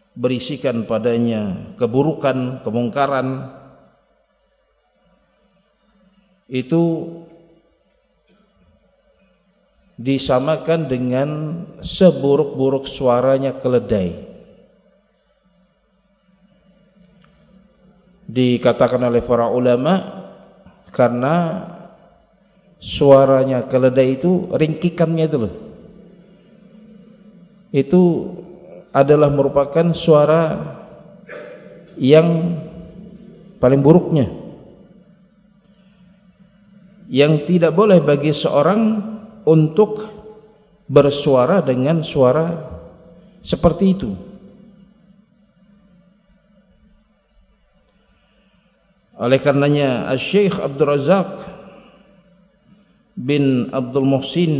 berisikan padanya keburukan, kemungkaran, itu disamakan dengan seburuk-buruk suaranya keledai. Dikatakan oleh para ulama karena suaranya keledai itu, ringkikannya itu loh, itu adalah merupakan suara yang paling buruknya, yang tidak boleh bagi seorang untuk bersuara dengan suara seperti itu. Oleh karenanya Syekh Abdul Razak bin Abdul Muhsin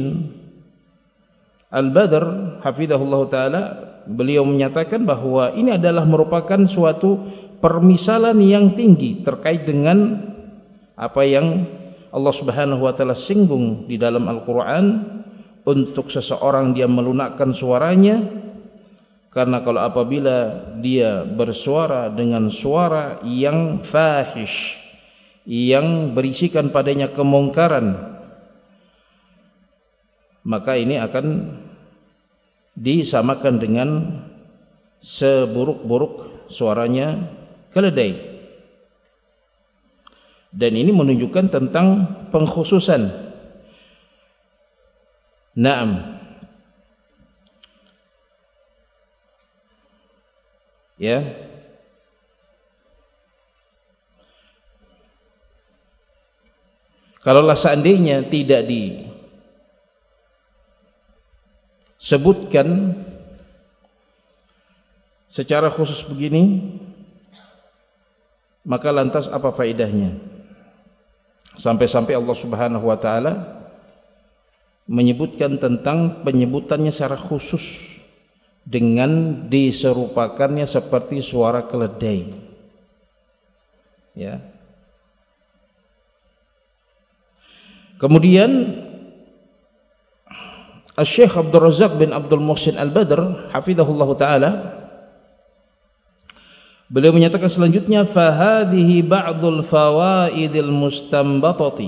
Al-Badr hafizahullah ta'ala, beliau menyatakan bahwa ini adalah merupakan suatu permisalan yang tinggi terkait dengan apa yang Allah Subhanahu wa ta'ala singgung di dalam Al-Quran untuk seseorang dia melunakkan suaranya. Karena kalau apabila dia bersuara dengan suara yang fahish, yang berisikan padanya kemungkaran, maka ini akan disamakan dengan seburuk-buruk suaranya keledai. Dan ini menunjukkan tentang pengkhususan. Naam. Ya. Kalaulah seandainya tidak disebutkan secara khusus begini, maka lantas apa faedahnya? Sampai-sampai Allah Subhanahu wa ta'ala menyebutkan tentang penyebutannya secara khusus dengan diserupakannya seperti suara keledai. Ya. Kemudian Syekh Abdul Razak bin Abdul Muhsin Al-Badr hafizahullah ta'ala, beliau menyatakan selanjutnya, fahadhihi ba'dul fawaidil mustanbatati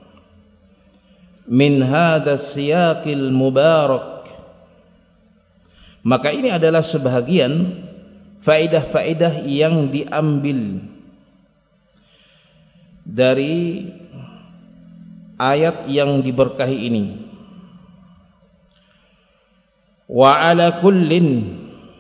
min hadha siyaqil mubarak. Maka ini adalah sebahagian faedah-faedah yang diambil dari ayat yang diberkahi ini. Wa ala kullin,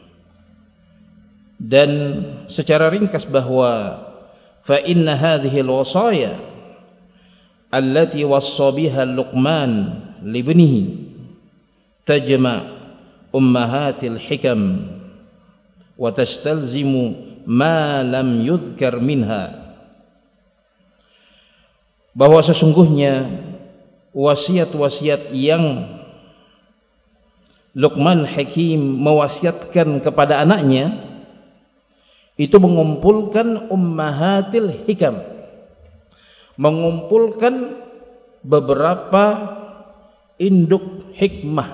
dan secara ringkas bahwa fa inna hadhihi al-wasaya allati wassa biha Luqman li ibnihi tajma' ummahatil hikam wa tastalzimu ma lam yudhkar minha, bahwa sesungguhnya wasiat-wasiat yang Luqman Hakim mewasiatkan kepada anaknya itu mengumpulkan ummahatil hikam, mengumpulkan beberapa induk hikmah.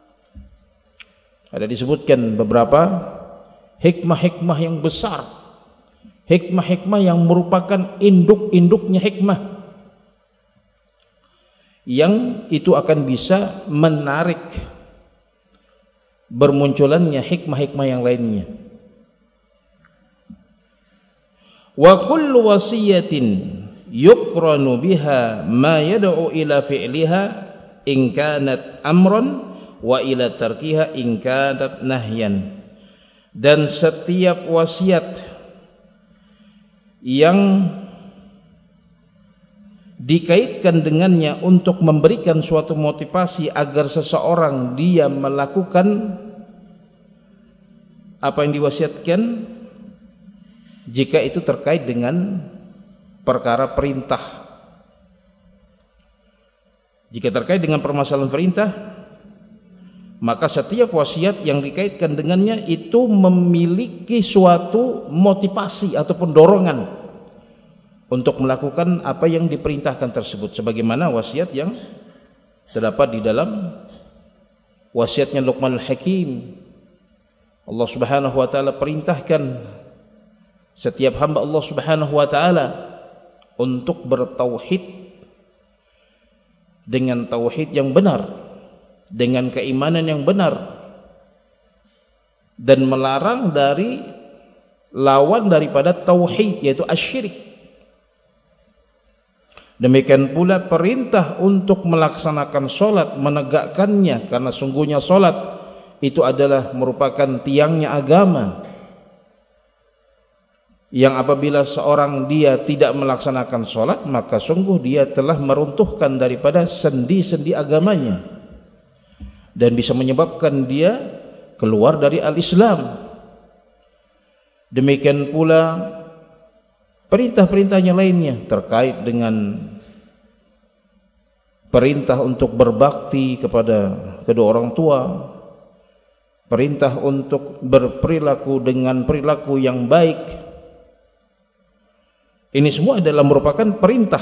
Ada disebutkan beberapa hikmah-hikmah yang besar, hikmah-hikmah yang merupakan induk-induknya hikmah, yang itu akan bisa menarik bermunculannya hikmah-hikmah yang lainnya. Wa kullu wasiyatin yuqranu biha ma yad'u ila fi'liha in kanat amran wa ila tarkiha in kanat nahyan. Dan setiap wasiat yang dikaitkan dengannya untuk memberikan suatu motivasi agar seseorang dia melakukan apa yang diwasiatkan, jika itu terkait dengan perkara perintah, jika terkait dengan permasalahan perintah, maka setiap wasiat yang dikaitkan dengannya itu memiliki suatu motivasi ataupun dorongan untuk melakukan apa yang diperintahkan tersebut, sebagaimana wasiat yang terdapat di dalam wasiatnya Luqman Hakim Allah Subhanahu wa taala perintahkan setiap hamba Allah Subhanahu wa taala untuk bertauhid dengan tauhid yang benar, dengan keimanan yang benar, dan melarang dari lawan daripada tauhid, yaitu asyirik. Demikian pula perintah untuk melaksanakan solat, menegakkannya, karena sungguhnya solat itu adalah merupakan tiangnya agama, yang apabila seorang dia tidak melaksanakan solat, maka sungguh dia telah meruntuhkan daripada sendi-sendi agamanya dan bisa menyebabkan dia keluar dari al-Islam. Demikian pula perintah-perintahnya lainnya terkait dengan perintah untuk berbakti kepada kedua orang tua, perintah untuk berperilaku dengan perilaku yang baik. Ini semua adalah merupakan perintah.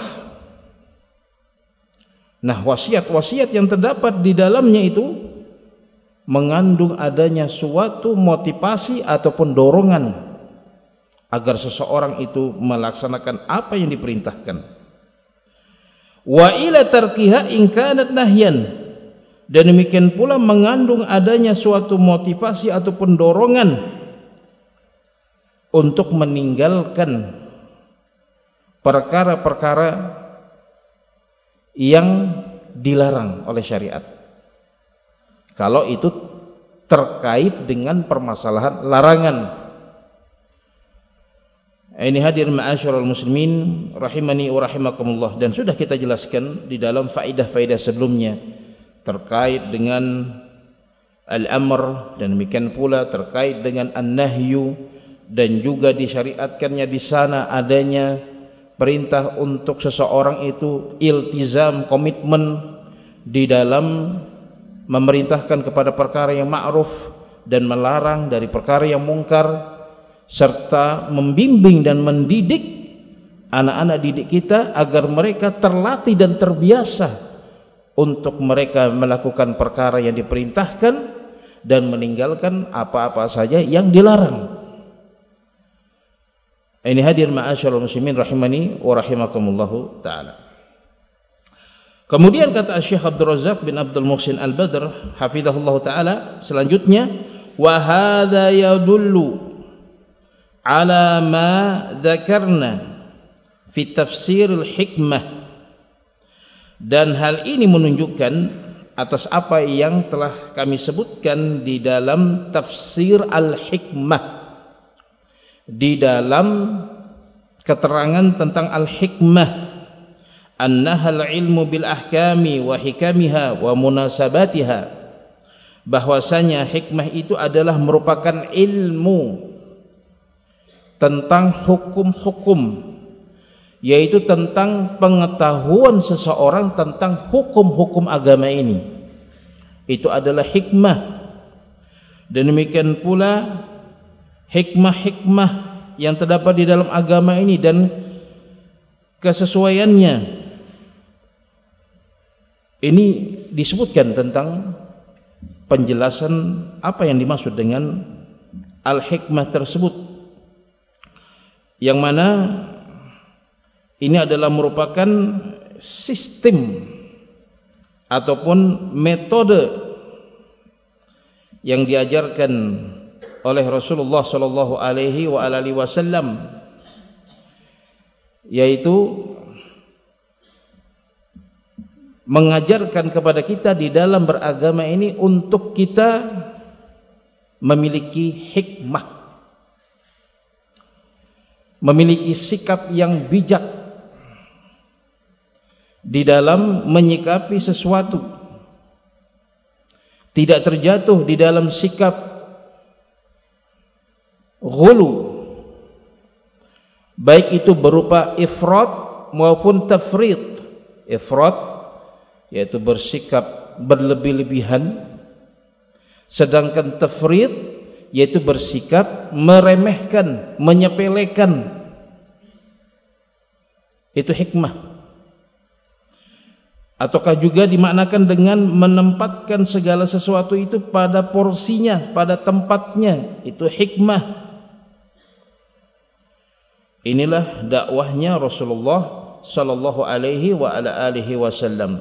Nah, wasiat-wasiat yang terdapat di dalamnya itu mengandung adanya suatu motivasi ataupun dorongan agar seseorang itu melaksanakan apa yang diperintahkan. Wa ila tarkiha in kanat nahyan, dan demikian pula mengandung adanya suatu motivasi ataupun dorongan untuk meninggalkan perkara-perkara yang dilarang oleh syariat, kalau itu terkait dengan permasalahan larangan. Ini hadir ma'asyiral muslimin rahimani wa rahimakumullah, dan sudah kita jelaskan di dalam faedah-faedah sebelumnya terkait dengan al-amr, dan demikian pula terkait dengan an-nahyu, dan juga disyariatkannya di sana adanya perintah untuk seseorang itu iltizam, komitmen di dalam memerintahkan kepada perkara yang ma'ruf dan melarang dari perkara yang mungkar, serta membimbing dan mendidik anak-anak didik kita agar mereka terlatih dan terbiasa untuk mereka melakukan perkara yang diperintahkan dan meninggalkan apa-apa saja yang dilarang. Ini hadir ma'asyiral muslimin rahimani wa rahimakumullahu ta'ala. Kemudian kata Syekh Abdul Razak bin Abdul Muhsin Al-Badr hafizahullahu ta'ala selanjutnya, wa hadza yadullu ala ma dzakarna fi tafsir al-hikmah, dan hal ini menunjukkan atas apa yang telah kami sebutkan di dalam tafsir al-hikmah, di dalam keterangan tentang al-hikmah, annahal ilmu bil ahkami wa hikamiha wa munasabatiha, bahwasanya hikmah itu adalah merupakan ilmu tentang hukum-hukum, yaitu tentang pengetahuan seseorang tentang hukum-hukum agama ini. Itu adalah hikmah. Dan demikian pula hikmah-hikmah yang terdapat di dalam agama ini dan kesesuaiannya. Ini disebutkan tentang penjelasan apa yang dimaksud dengan al-hikmah tersebut, yang mana ini adalah merupakan sistem ataupun metode yang diajarkan oleh Rasulullah sallallahu alaihi wasallam, yaitu mengajarkan kepada kita di dalam beragama ini untuk kita memiliki hikmah, memiliki sikap yang bijak di dalam menyikapi sesuatu, tidak terjatuh di dalam sikap ghulu, baik itu berupa ifrat maupun tafrit. Ifrat yaitu bersikap berlebih-lebihan, sedangkan tafrit yaitu bersikap meremehkan, menyepelekan. Itu hikmah. Ataukah juga dimaknakan dengan menempatkan segala sesuatu itu pada porsinya, pada tempatnya? Itu hikmah. Inilah dakwahnya Rasulullah sallallahu alaihi wa ala alihi wasallam.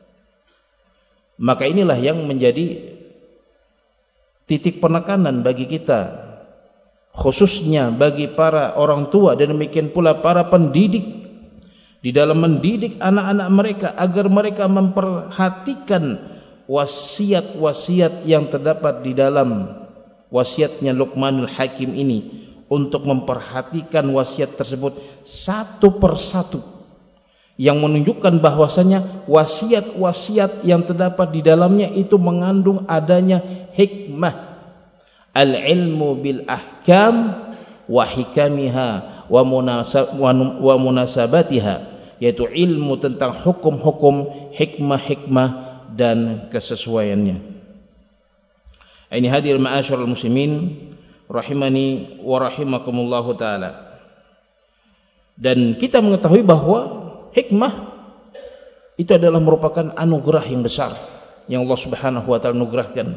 Maka inilah yang menjadi titik penekanan bagi kita, khususnya bagi para orang tua dan demikian pula para pendidik, di dalam mendidik anak-anak mereka agar mereka memperhatikan wasiat-wasiat yang terdapat di dalam wasiatnya Luqmanul Hakim ini, untuk memperhatikan wasiat tersebut satu persatu, yang menunjukkan bahwasanya wasiat-wasiat yang terdapat di dalamnya itu mengandung adanya hikmah. Al-ilmu bil ahkam wa hikamiha wa munasabatiha, yaitu ilmu tentang hukum-hukum, hikmah-hikmah dan kesesuaiannya. Ini hadir ma'asyiral muslimin rahimani wa rahimakumullahu taala. Dan kita mengetahui bahwa hikmah itu adalah merupakan anugerah yang besar yang Allah Subhanahu wa taala anugerahkan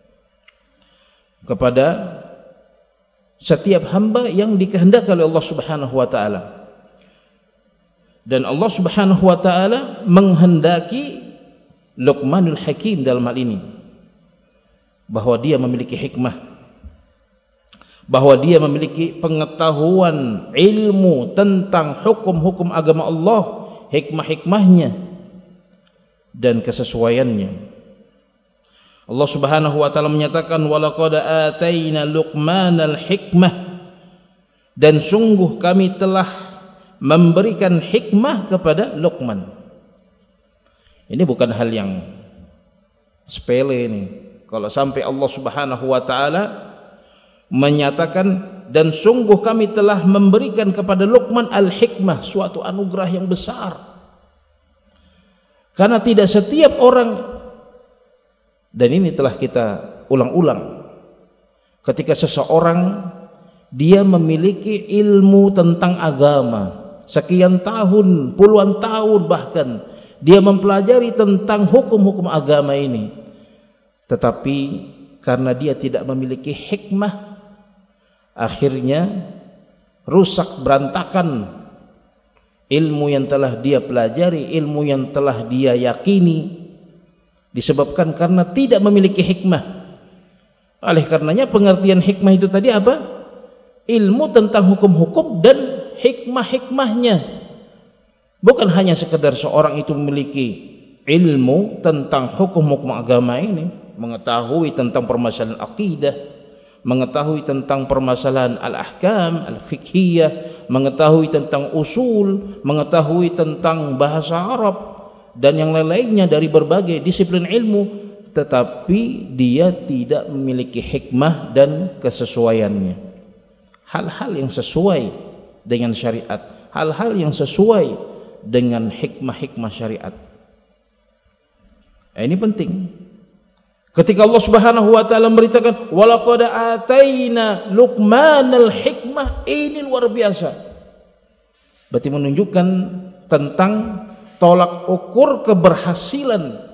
kepada setiap hamba yang dikehendaki oleh Allah Subhanahu wa taala. Dan Allah Subhanahu wa taala menghendaki Luqmanul Hakim dalam hal ini, bahwa dia memiliki hikmah, bahwa dia memiliki pengetahuan ilmu tentang hukum-hukum agama Allah, hikmah-hikmahnya dan kesesuaiannya. Allah Subhanahu wa taala menyatakan, walaqad ataina Luqmanal hikmah, dan sungguh kami telah memberikan hikmah kepada Luqman. Ini bukan hal yang sepele ini. Kalau sampai Allah Subhanahu wa taala menyatakan, dan sungguh kami telah memberikan kepada Luqman al-hikmah, suatu anugerah yang besar. Karena tidak setiap orang, dan ini telah kita ulang-ulang, ketika seseorang dia memiliki ilmu tentang agama sekian tahun, puluhan tahun bahkan, dia mempelajari tentang hukum-hukum agama ini, tetapi karena dia tidak memiliki hikmah, akhirnya rusak, berantakan ilmu yang telah dia pelajari, ilmu yang telah dia yakini, disebabkan karena tidak memiliki hikmah. Oleh karenanya pengertian hikmah itu tadi apa? Ilmu tentang hukum-hukum dan hikmah-hikmahnya. Bukan hanya sekedar seorang itu memiliki ilmu tentang hukum-hukum agama ini, mengetahui tentang permasalahan akidah, mengetahui tentang permasalahan al-ahkam, al-fiqhiyah, mengetahui tentang usul, mengetahui tentang bahasa Arab dan yang lain-lainnya dari berbagai disiplin ilmu, tetapi dia tidak memiliki hikmah dan kesesuaiannya. Hal-hal yang sesuai dengan syariat, hal-hal yang sesuai dengan hikmah-hikmah syariat. Ini penting. Ketika Allah Subhanahu wa taala memberitakan walaqad ataina Luqmanal hikmah, ini luar biasa. Berarti menunjukkan tentang tolak ukur keberhasilan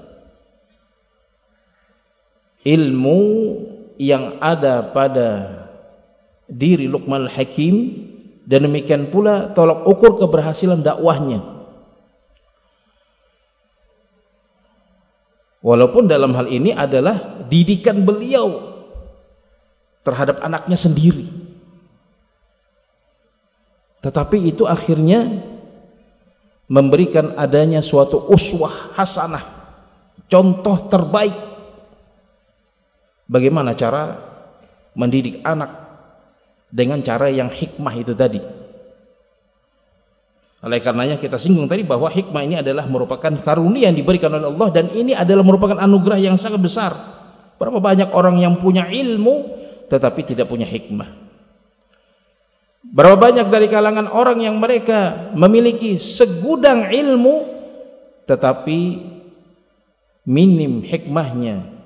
ilmu yang ada pada diri Luqmanul Hakim, dan demikian pula tolak ukur keberhasilan dakwahnya. Walaupun dalam hal ini adalah didikan beliau terhadap anaknya sendiri, tetapi itu akhirnya memberikan adanya suatu uswah hasanah, contoh terbaik bagaimana cara mendidik anak dengan cara yang hikmah itu tadi. Oleh karenanya kita singgung tadi bahwa hikmah ini adalah merupakan karunia yang diberikan oleh Allah, dan ini adalah merupakan anugerah yang sangat besar. Berapa banyak orang yang punya ilmu tetapi tidak punya hikmah. Berapa banyak dari kalangan orang yang mereka memiliki segudang ilmu tetapi minim hikmahnya.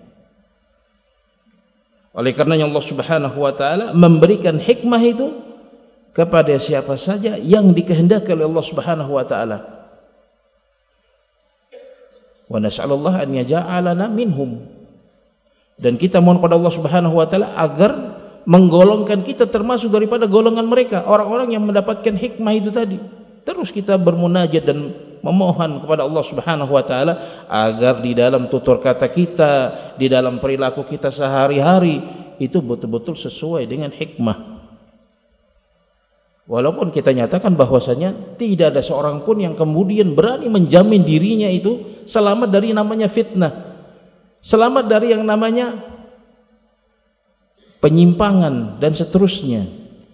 Oleh karenanya Allah Subhanahu wa taala memberikan hikmah itu kepada siapa saja yang dikehendaki oleh Allah Subhanahu wa taala. Wa nas'alullah an yaj'alana minhum. Dan kita mohon pada Allah Subhanahu wa taala agar menggolongkan kita termasuk daripada golongan mereka, orang-orang yang mendapatkan hikmah itu tadi. Terus kita bermunajat dan memohon kepada Allah Subhanahu wa taala agar di dalam tutur kata kita, di dalam perilaku kita sehari-hari itu betul-betul sesuai dengan hikmah. Walaupun kita nyatakan bahwasanya tidak ada seorang pun yang kemudian berani menjamin dirinya itu selamat dari namanya fitnah, selamat dari yang namanya penyimpangan dan seterusnya.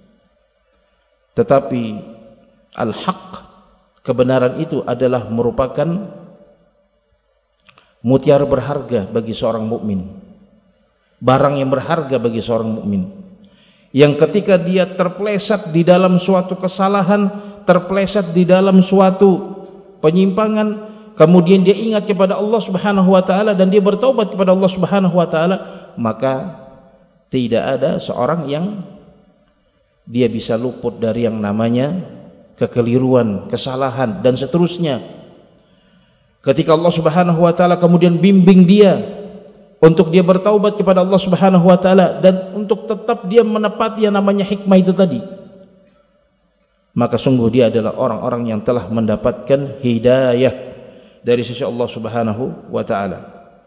Tetapi al-haq, kebenaran itu adalah merupakan mutiara berharga bagi seorang mukmin, barang yang berharga bagi seorang mukmin, yang ketika dia terpleset di dalam suatu kesalahan, terpleset di dalam suatu penyimpangan, kemudian dia ingat kepada Allah Subhanahu wa taala dan dia bertaubat kepada Allah Subhanahu wa taala, maka tidak ada seorang yang dia bisa luput dari yang namanya kekeliruan, kesalahan dan seterusnya. Ketika Allah Subhanahu wa taala kemudian bimbing dia untuk dia bertaubat kepada Allah Subhanahu wa taala dan untuk tetap dia menepati yang namanya hikmah itu tadi, maka sungguh dia adalah orang-orang yang telah mendapatkan hidayah dari sisi Allah Subhanahu wa taala.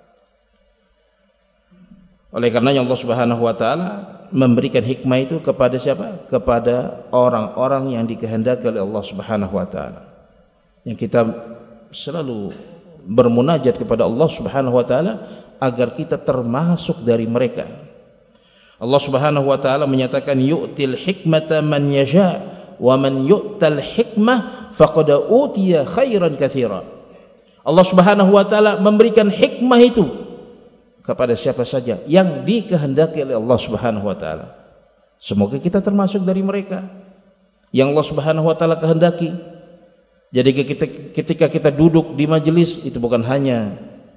Oleh karenanya Allah Subhanahu wa taala memberikan hikmah itu kepada siapa? Kepada orang-orang yang dikehendaki oleh Allah Subhanahu wa taala. Yang kita selalu bermunajat kepada Allah Subhanahu wa taala agar kita termasuk dari mereka. Allah Subhanahu wa taala menyatakan yu'til hikmata man yasha wa man yu'tal hikmah faqad utiya khairan katsira. Allah Subhanahu wa taala memberikan hikmah itu kepada siapa saja yang dikehendaki oleh Allah Subhanahu wa taala. Semoga kita termasuk dari mereka yang Allah Subhanahu wa taala kehendaki. Jadi ketika kita duduk di majelis itu bukan hanya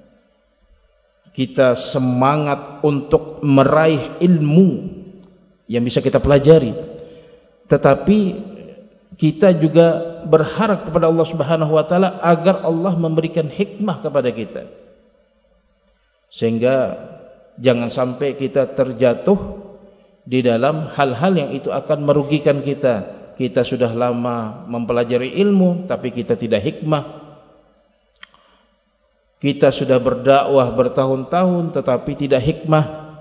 kita semangat untuk meraih ilmu yang bisa kita pelajari, tetapi kita juga berharap kepada Allah Subhanahu wa taala agar Allah memberikan hikmah kepada kita, sehingga jangan sampai kita terjatuh di dalam hal-hal yang itu akan merugikan kita. Kita sudah lama mempelajari ilmu tapi kita tidak hikmah. Kita sudah berdakwah bertahun-tahun tetapi tidak hikmah.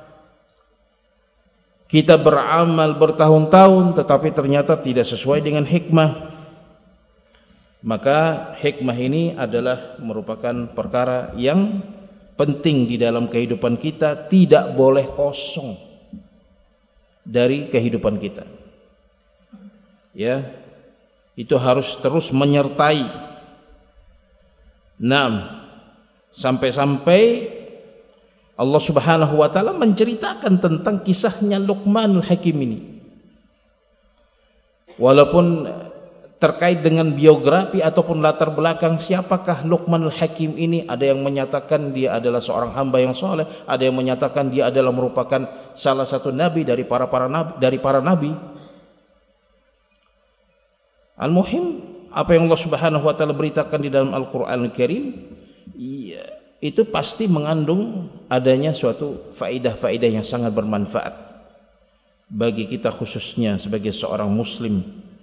Kita beramal bertahun-tahun tetapi ternyata tidak sesuai dengan hikmah. Maka hikmah ini adalah merupakan perkara yang penting di dalam kehidupan kita, tidak boleh kosong dari kehidupan kita. Ya, itu harus terus menyertai. Sampai-sampai Allah Subhanahu wa taala menceritakan tentang kisahnya Luqmanul Hakim ini. Walaupun terkait dengan biografi ataupun latar belakang siapakah Luqmanul Hakim ini, ada yang menyatakan dia adalah seorang hamba yang soleh, ada yang menyatakan dia adalah merupakan salah satu nabi dari para nabi. Al-muhim, apa yang Allah Subhanahu wa taala beritakan di dalam Al-Qur'an Al-Karim, itu pasti mengandung adanya suatu faedah-faedah yang sangat bermanfaat bagi kita khususnya sebagai seorang muslim.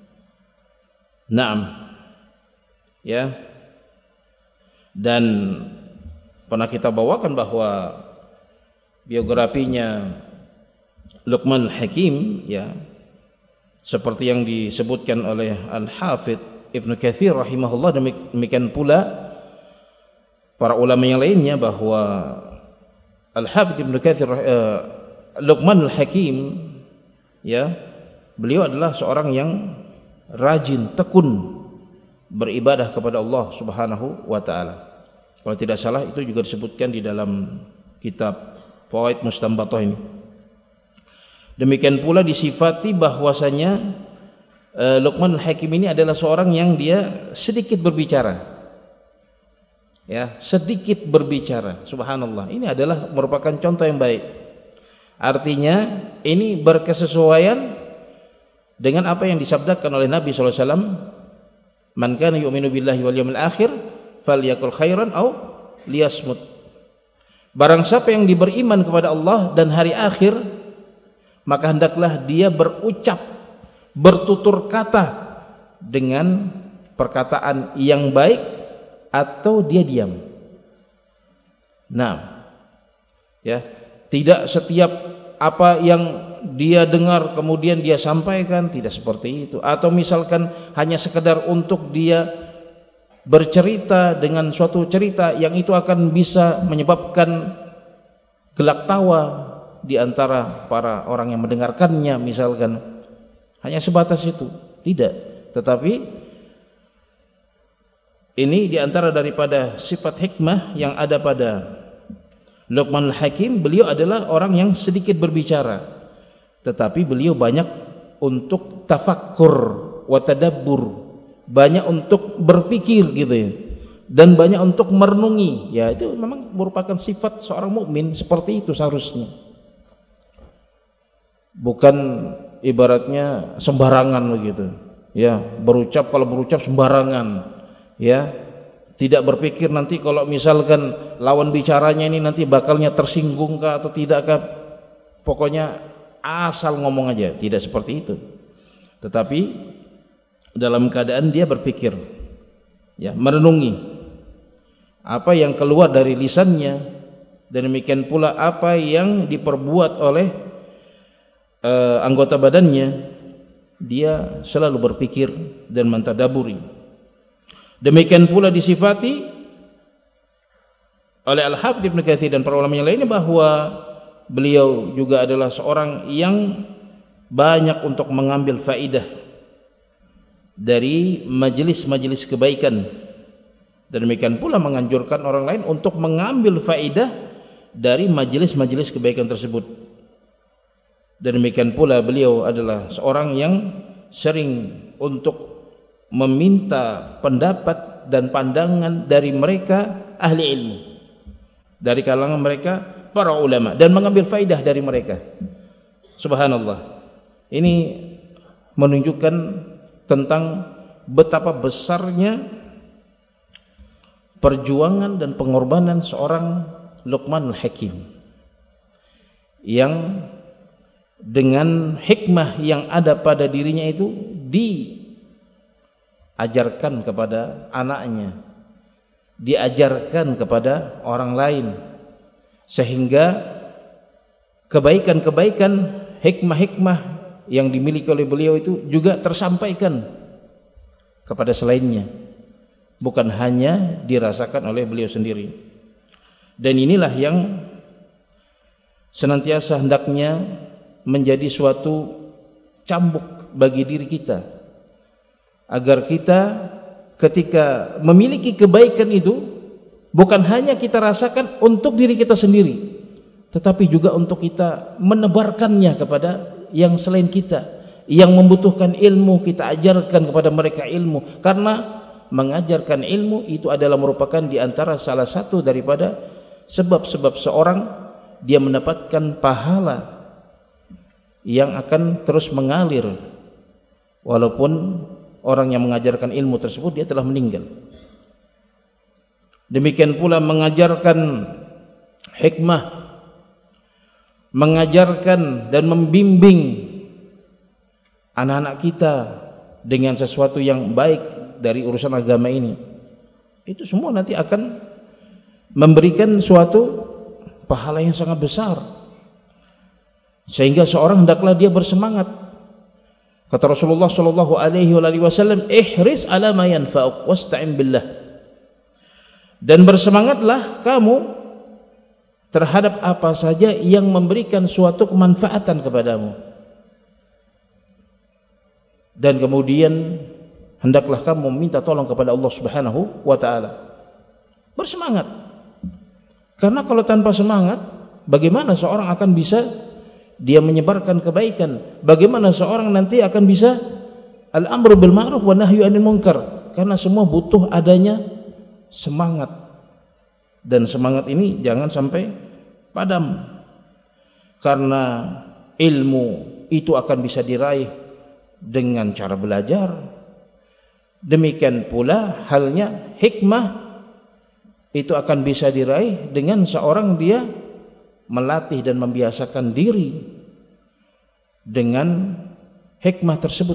Ya. Dan pernah kita bawakan bahwa biografinya Luqman Hakim, ya, seperti yang disebutkan oleh Al-Hafidh Ibnu Katsir rahimahullah, demikian pula para ulama yang lainnya, bahwa Al-Hafidh Ibnu Katsir Luqman Al-Hakim, ya, beliau adalah seorang yang rajin, tekun beribadah kepada Allah Subhanahu wa taala. Kalau tidak salah itu juga disebutkan di dalam kitab Fawaid Mustanbatah ini. Demikian pula disifati bahwasanya Luqman Al-Hakim ini adalah seorang yang dia sedikit berbicara. Ya, sedikit berbicara. Subhanallah. Ini adalah merupakan contoh yang baik. Artinya ini berkesesuaian dengan apa yang disabdakan oleh Nabi sallallahu alaihi wasallam, "Man kana yu'minu billahi wal yawmil akhir falyakul khairan aw liyasmut. Barang siapa yang beriman kepada Allah dan hari akhir, maka hendaklah dia berucap, bertutur kata dengan perkataan yang baik atau dia diam. Nah, ya, tidak setiap apa yang dia dengar kemudian dia sampaikan, tidak seperti itu. Atau misalkan hanya sekedar untuk dia bercerita dengan suatu cerita yang itu akan bisa menyebabkan gelak tawa di antara para orang yang mendengarkannya, misalkan hanya sebatas itu, tidak. Tetapi ini di antara daripada sifat hikmah yang ada pada Luqman Al-Hakim. Beliau adalah orang yang sedikit berbicara, tetapi beliau banyak untuk tafakkur wa tadabbur, banyak untuk berpikir gitu ya, dan banyak untuk merenungi. Ya, itu memang merupakan sifat seorang mukmin, seperti itu seharusnya. Bukan ibaratnya sembarangan begitu. Ya, kalau berucap sembarangan. Ya, tidak berpikir nanti kalau misalkan lawan bicaranya ini nanti bakalnya tersinggung kah atau tidak kah. Pokoknya asal ngomong aja, tidak seperti itu. Tetapi dalam keadaan dia berpikir, ya, merenungi apa yang keluar dari lisannya, dan demikian pula apa yang diperbuat oleh anggota badannya, dia selalu berpikir dan mentadaburi. Demikian pula disifati oleh Al-Hafidz Ibnu Katsir dan para ulama yang lainnya bahwa beliau juga adalah seorang yang banyak untuk mengambil faidah dari majelis-majelis kebaikan, dan demikian pula menganjurkan orang lain untuk mengambil faidah dari majelis-majelis kebaikan tersebut. Dan demikian pula beliau adalah seorang yang sering untuk meminta pendapat dan pandangan dari mereka ahli ilmu, dari kalangan mereka para ulama, dan mengambil faidah dari mereka. Subhanallah. Ini menunjukkan tentang betapa besarnya perjuangan dan pengorbanan seorang Luqman Al-Hakim, yang dengan hikmah yang ada pada dirinya itu diajarkan kepada anaknya, diajarkan kepada orang lain, sehingga kebaikan-kebaikan, hikmah-hikmah yang dimiliki oleh beliau itu juga tersampaikan kepada selainnya, bukan hanya dirasakan oleh beliau sendiri. Dan inilah yang senantiasa hendaknya menjadi suatu cambuk bagi diri kita, agar kita ketika memiliki kebaikan itu bukan hanya kita rasakan untuk diri kita sendiri, tetapi juga untuk kita menebarkannya kepada yang selain kita, yang membutuhkan ilmu, kita ajarkan kepada mereka ilmu. Karena mengajarkan ilmu itu adalah merupakan di antara salah satu daripada sebab-sebab seorang dia mendapatkan pahala yang akan terus mengalir walaupun orang yang mengajarkan ilmu tersebut dia telah meninggal. Demikian pula mengajarkan hikmah, mengajarkan dan membimbing anak-anak kita dengan sesuatu yang baik dari urusan agama ini, itu semua nanti akan memberikan suatu pahala yang sangat besar, sehingga seorang hendaklah dia bersemangat. Kata Rasulullah sallallahu alaihi wasallam, ihris ala ma yanfa'uk wasta'in billah. Dan bersemangatlah kamu terhadap apa saja yang memberikan suatu kemanfaatan kepadamu. Dan kemudian hendaklah kamu meminta tolong kepada Allah Subhanahu wa taala. Bersemangat. Karena kalau tanpa semangat, bagaimana seorang akan bisa dia menyebarkan kebaikan? Bagaimana seorang nanti akan bisa al-amru bil ma'ruf wa nahyu 'anil munkar? Karena semua butuh adanya semangat. Dan semangat ini jangan sampai padam. Karena ilmu itu akan bisa diraih dengan cara belajar. Demikian pula halnya hikmah itu akan bisa diraih dengan seorang dia melatih dan membiasakan diri dengan hikmah tersebut.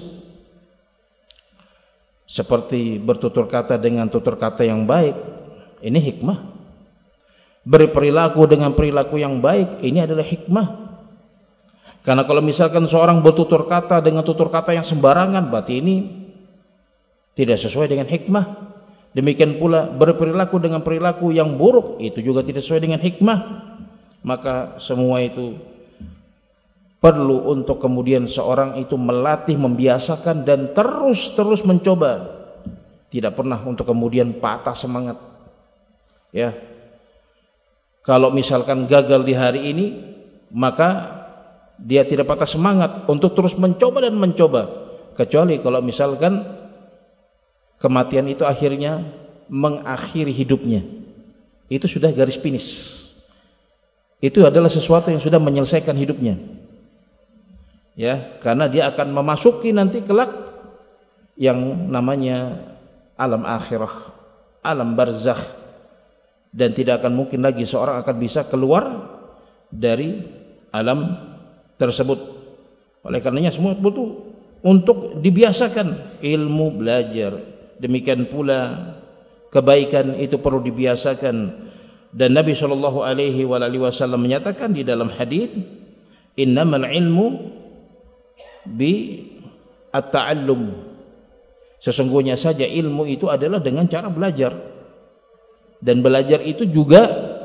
Seperti bertutur kata dengan tutur kata yang baik, ini hikmah. Berperilaku dengan perilaku yang baik, ini adalah hikmah. Karena kalau misalkan seorang bertutur kata dengan tutur kata yang sembarangan, berarti ini tidak sesuai dengan hikmah. Demikian pula berperilaku dengan perilaku yang buruk, itu juga tidak sesuai dengan hikmah. Maka semua itu perlu untuk kemudian seorang itu melatih, membiasakan dan terus mencoba. Tidak pernah untuk kemudian patah semangat. Ya. Kalau misalkan gagal di hari ini, maka dia tidak patah semangat untuk terus mencoba dan mencoba. Kecuali kalau misalkan kematian itu akhirnya mengakhiri hidupnya. Itu sudah garis finish. Itu adalah sesuatu yang sudah menyelesaikan hidupnya. Ya, karena dia akan memasuki nanti kelak yang namanya alam akhirah, alam barzakh, dan tidak akan mungkin lagi seorang akan bisa keluar dari alam tersebut. Oleh karenanya semua butuh untuk dibiasakan ilmu, belajar. Demikian pula kebaikan itu perlu dibiasakan. Dan Nabi SAW menyatakan di dalam hadis, innamal ilmu bi at-ta'allum. Sesungguhnya saja ilmu itu adalah dengan cara belajar. Dan belajar itu juga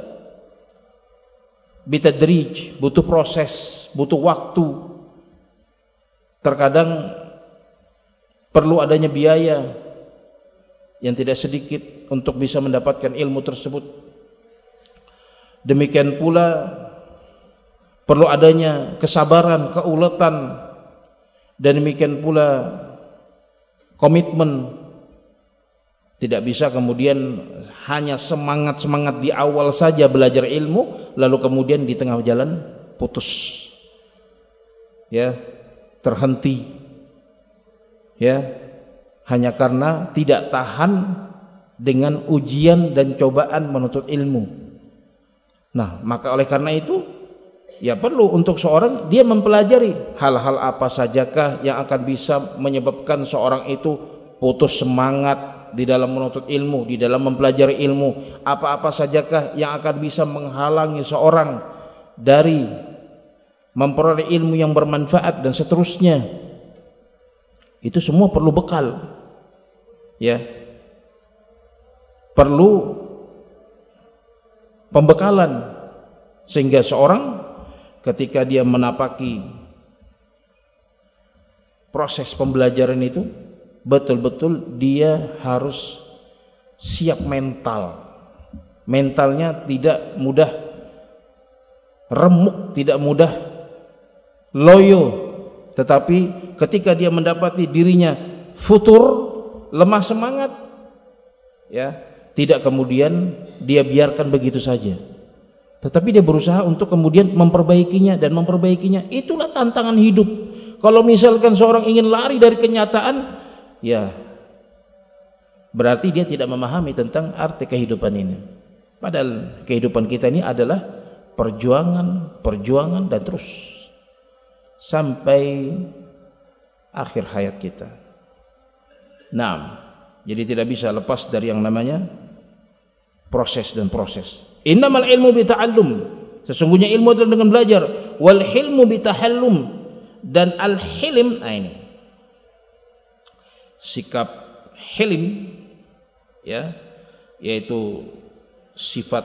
bitadrij, butuh proses, butuh waktu. Terkadang perlu adanya biaya yang tidak sedikit untuk bisa mendapatkan ilmu tersebut. Demikian pula perlu adanya kesabaran, keuletan, dan demikian pula komitmen. Tidak bisa kemudian hanya semangat-semangat di awal saja belajar ilmu, lalu kemudian di tengah jalan putus. Ya, terhenti. Ya, hanya karena tidak tahan dengan ujian dan cobaan menuntut ilmu. Nah, maka oleh karena itu, ya perlu untuk seorang dia mempelajari hal-hal apa sajakah yang akan bisa menyebabkan seorang itu putus semangat di dalam menuntut ilmu, di dalam mempelajari ilmu. Apa-apa sajakah yang akan bisa menghalangi seorang dari memperoleh ilmu yang bermanfaat dan seterusnya. Itu semua perlu bekal. Ya. Perlu pembekalan sehingga seorang ketika dia menapaki proses pembelajaran itu betul-betul dia harus siap mental. Mentalnya tidak mudah remuk, tidak mudah loyo, tetapi ketika dia mendapati dirinya futur, lemah semangat, ya, tidak kemudian dia biarkan begitu saja, tetapi dia berusaha untuk kemudian memperbaikinya dan memperbaikinya. Itulah tantangan hidup. Kalau misalkan seorang ingin lari dari kenyataan, ya berarti dia tidak memahami tentang arti kehidupan ini. Padahal kehidupan kita ini adalah perjuangan dan terus sampai akhir hayat kita. Nah, jadi tidak bisa lepas dari yang namanya proses dan proses. Innamal ilmu bita'allum. Sesungguhnya ilmu adalah dengan belajar. Wal hilmu bitahallum. Dan al-hilm, nah ini sikap hilm, ya, yaitu sifat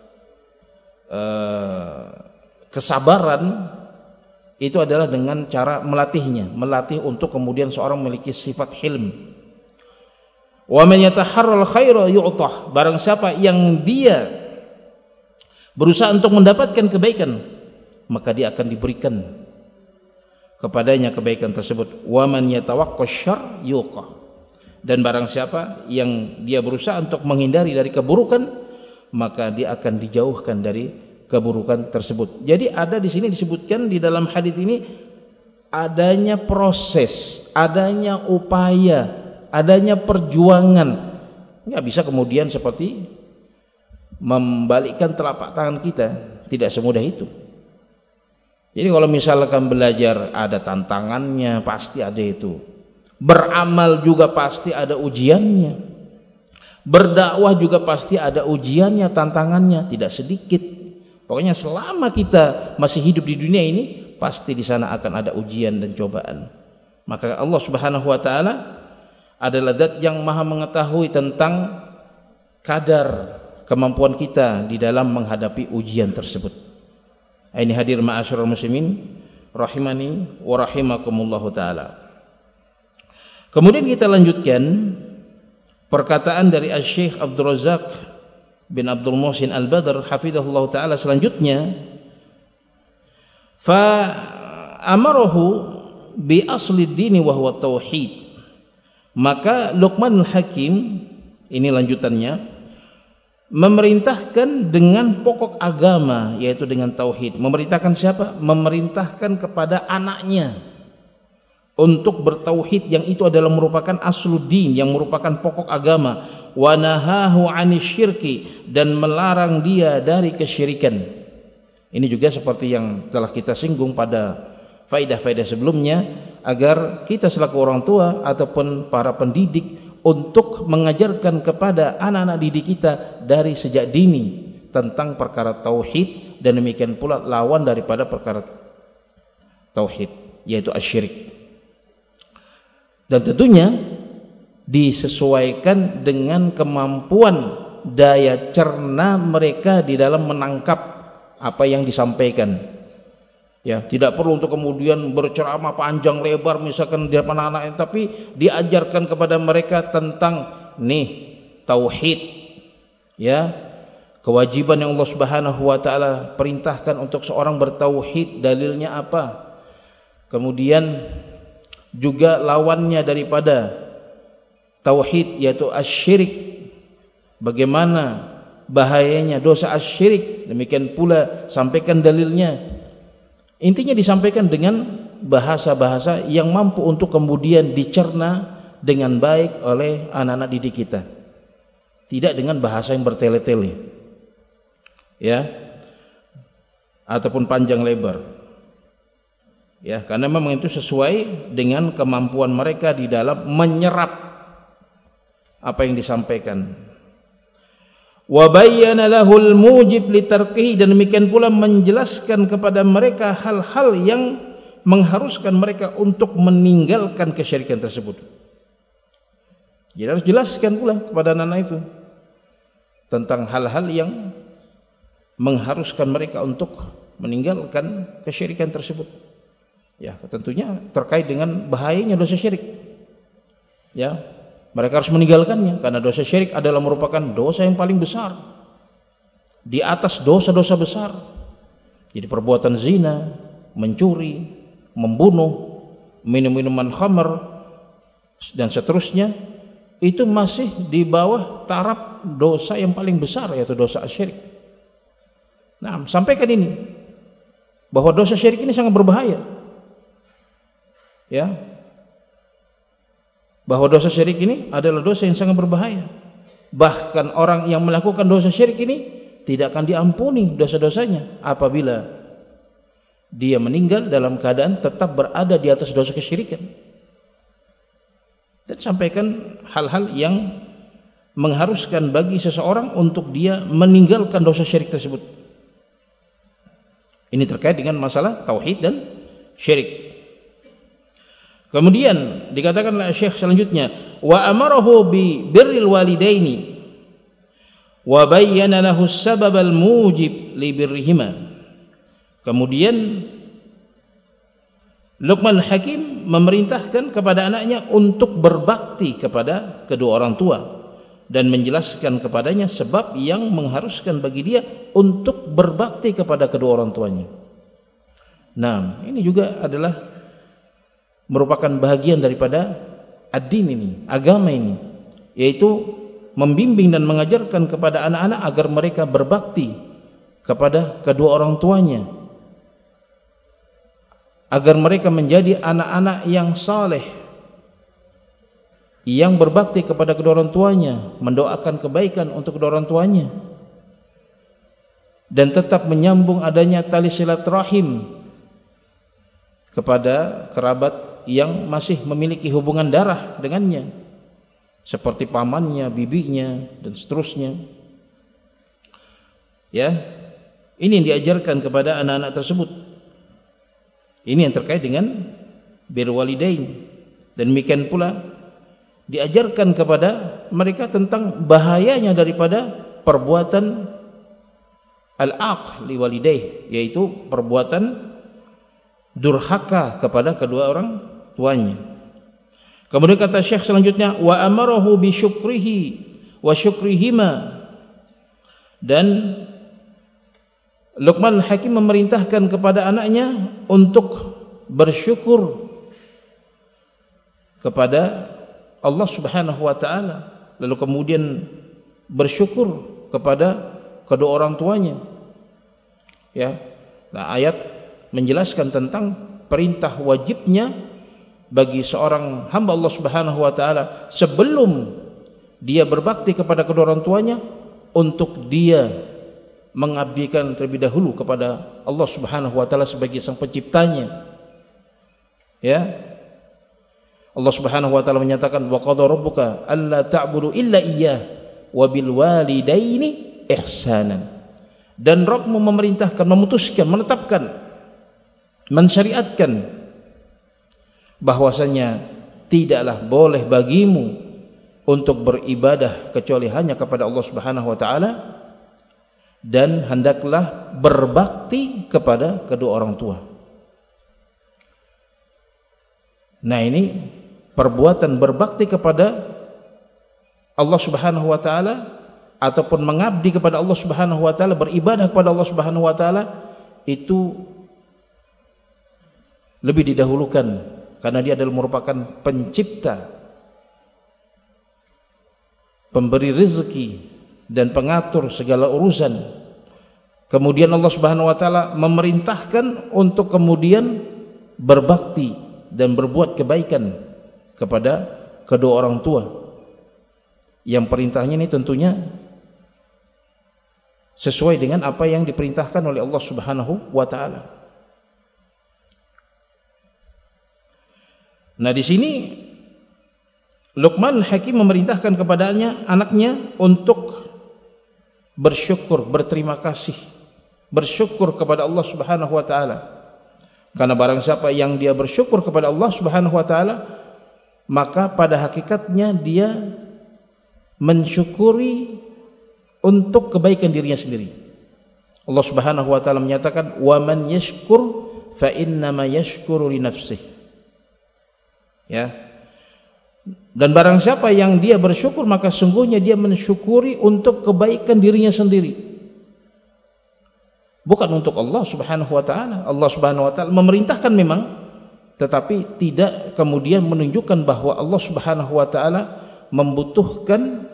kesabaran, itu adalah dengan cara melatihnya, melatih untuk kemudian seorang memiliki sifat hilm. Wa man yataharral khaira yu'tah. Barang siapa yang dia berusaha untuk mendapatkan kebaikan, maka dia akan diberikan kepadanya kebaikan tersebut. Wa man yatawaqqash syarr yuqah. Dan barang siapa yang dia berusaha untuk menghindari dari keburukan, maka dia akan dijauhkan dari keburukan tersebut. Jadi ada di sini disebutkan di dalam hadis ini adanya proses, adanya upaya, adanya perjuangan. Enggak bisa kemudian seperti membalikkan telapak tangan kita, tidak semudah itu. Jadi kalau misalkan belajar ada tantangannya, pasti ada itu. Beramal juga pasti ada ujiannya. Berdakwah juga pasti ada ujiannya, tantangannya, tidak sedikit. Pokoknya selama kita masih hidup di dunia ini, pasti di sana akan ada ujian dan cobaan. Maka Allah Subhanahu wa taala adalah zat yang maha mengetahui tentang kadar kemampuan kita di dalam menghadapi ujian tersebut. Ini hadir ma'asyiral muslimin rahimani wa rahimakumullahu taala. Kemudian kita lanjutkan perkataan dari Asy-Syaikh Abdul Razzaq bin Abdul Muhsin Al-Badr hafizahullah taala selanjutnya, fa amarahu bi asli dini wa huwa tauhid. Maka Luqmanul Hakim, ini lanjutannya, memerintahkan dengan pokok agama, yaitu dengan tauhid. Memerintahkan siapa? Memerintahkan kepada anaknya untuk bertauhid, yang itu adalah merupakan asluddin, yang merupakan pokok agama. Wa nahahu 'anisyirki, dan melarang dia dari kesyirikan. Ini juga seperti yang telah kita singgung pada faedah-faedah sebelumnya, agar kita selaku orang tua ataupun para pendidik untuk mengajarkan kepada anak-anak didik kita dari sejak dini tentang perkara tauhid, dan demikian pula lawan daripada perkara tauhid, yaitu asyirik. Dan tentunya disesuaikan dengan kemampuan daya cerna mereka di dalam menangkap apa yang disampaikan. Ya, tidak perlu untuk kemudian berceramah panjang lebar misalkan di depan anak-anak, tapi diajarkan kepada mereka tentang tauhid, ya, kewajiban yang Allah Subhanahu wa taala perintahkan untuk seorang bertauhid, dalilnya apa? Kemudian juga lawannya daripada tauhid, yaitu asyirik. Bagaimana bahayanya dosa asyirik? Demikian pula sampaikan dalilnya. Intinya disampaikan dengan bahasa-bahasa yang mampu untuk kemudian dicerna dengan baik oleh anak-anak didik kita. Tidak dengan bahasa yang bertele-tele, ya, ataupun panjang lebar. Ya, karena memang itu sesuai dengan kemampuan mereka di dalam menyerap apa yang disampaikan. Wa bayyana lahul mujib li tarkihi, dan demikian pula menjelaskan kepada mereka hal-hal yang mengharuskan mereka untuk meninggalkan kesyirikan tersebut. Jadi harus jelaskan pula kepada anak-anak itu tentang hal-hal yang mengharuskan mereka untuk meninggalkan kesyirikan tersebut. Ya, tentunya terkait dengan bahayanya dosa syirik. Ya, mereka harus meninggalkannya, karena dosa syirik adalah merupakan dosa yang paling besar di atas dosa-dosa besar. Jadi perbuatan zina, mencuri, membunuh, minum-minuman khamr, dan seterusnya, itu masih di bawah taraf dosa yang paling besar, yaitu dosa syirik. Nah, sampaikan ini, bahwa dosa syirik ini sangat berbahaya, ya, bahwa dosa syirik ini adalah dosa yang sangat berbahaya. Bahkan orang yang melakukan dosa syirik ini tidak akan diampuni dosa-dosanya apabila dia meninggal dalam keadaan tetap berada di atas dosa kesyirikan. Dan sampaikan hal-hal yang mengharuskan bagi seseorang untuk dia meninggalkan dosa syirik tersebut. Ini terkait dengan masalah tauhid dan syirik. Kemudian dikatakan oleh Syekh selanjutnya, wa amarahu bi birril walidaini wa bayyana lahu as-sabab al-mujib li birrihima. Kemudian Luqman Hakim memerintahkan kepada anaknya untuk berbakti kepada kedua orang tua dan menjelaskan kepadanya sebab yang mengharuskan bagi dia untuk berbakti kepada kedua orang tuanya. Nah, ini juga adalah merupakan bahagian daripada ad-din ini, agama ini, yaitu membimbing dan mengajarkan kepada anak-anak agar mereka berbakti kepada kedua orang tuanya, agar mereka menjadi anak-anak yang saleh, yang berbakti kepada kedua orang tuanya, mendoakan kebaikan untuk kedua orang tuanya. dan tetap menyambung adanya tali silaturahim kepada kerabat yang masih memiliki hubungan darah dengannya, seperti pamannya, bibinya, dan seterusnya. Ya, ini yang diajarkan kepada anak-anak tersebut. Ini yang terkait dengan birrul walidain. Dan demikian pula diajarkan kepada mereka tentang bahayanya daripada perbuatan al-aq li walidaih, yaitu perbuatan durhaka kepada kedua orang tuanya. Kemudian kata Syekh selanjutnya, wa amarahu bi syukrihi wa syukrihima, dan Luqman Hakim memerintahkan kepada anaknya untuk bersyukur kepada Allah Subhanahu wa taala, lalu kemudian bersyukur kepada kedua orang tuanya. Ya. Nah, ayat menjelaskan tentang perintah wajibnya bagi seorang hamba Allah Subhanahu wa taala sebelum dia berbakti kepada kedua orang tuanya untuk dia mengabdikan terlebih dahulu kepada Allah Subhanahu wa taala sebagai sang penciptanya. Ya. Allah Subhanahu wa taala menyatakan wa qadara rabbuka alla ta'budu illa iyyah wa bil walidaini ihsanan. Dan Rabbmu memerintahkan, memutuskan, menetapkan, mensyariatkan bahwasanya tidaklah boleh bagimu untuk beribadah kecuali hanya kepada Allah Subhanahu wa taala, dan hendaklah berbakti kepada kedua orang tua. Nah, ini perbuatan berbakti kepada Allah Subhanahu wa taala ataupun mengabdi kepada Allah Subhanahu wa taala, beribadah kepada Allah Subhanahu wa taala, itu lebih didahulukan karena dia adalah merupakan pencipta, pemberi rezeki dan pengatur segala urusan. Kemudian Allah Subhanahu wa taala memerintahkan untuk kemudian berbakti dan berbuat kebaikan kepada kedua orang tua. Yang perintahnya ini tentunya sesuai dengan apa yang diperintahkan oleh Allah Subhanahu wa taala. Nah, di sini Luqman Hakim memerintahkan kepadanya anaknya untuk bersyukur, berterima kasih, bersyukur kepada Allah Subhanahu wa taala. Karena barang siapa yang dia bersyukur kepada Allah Subhanahu wa taala, maka pada hakikatnya dia mensyukuri untuk kebaikan dirinya sendiri. Allah Subhanahu wa taala menyatakan, "Wa man yashkur fa innama yashkuru li nafsihi." Ya. Dan barang siapa yang dia bersyukur, maka sungguhnya dia mensyukuri untuk kebaikan dirinya sendiri, bukan untuk Allah Subhanahu wa taala. Allah Subhanahu wa taala memerintahkan memang, tetapi tidak kemudian menunjukkan bahwa Allah Subhanahu wa taala membutuhkan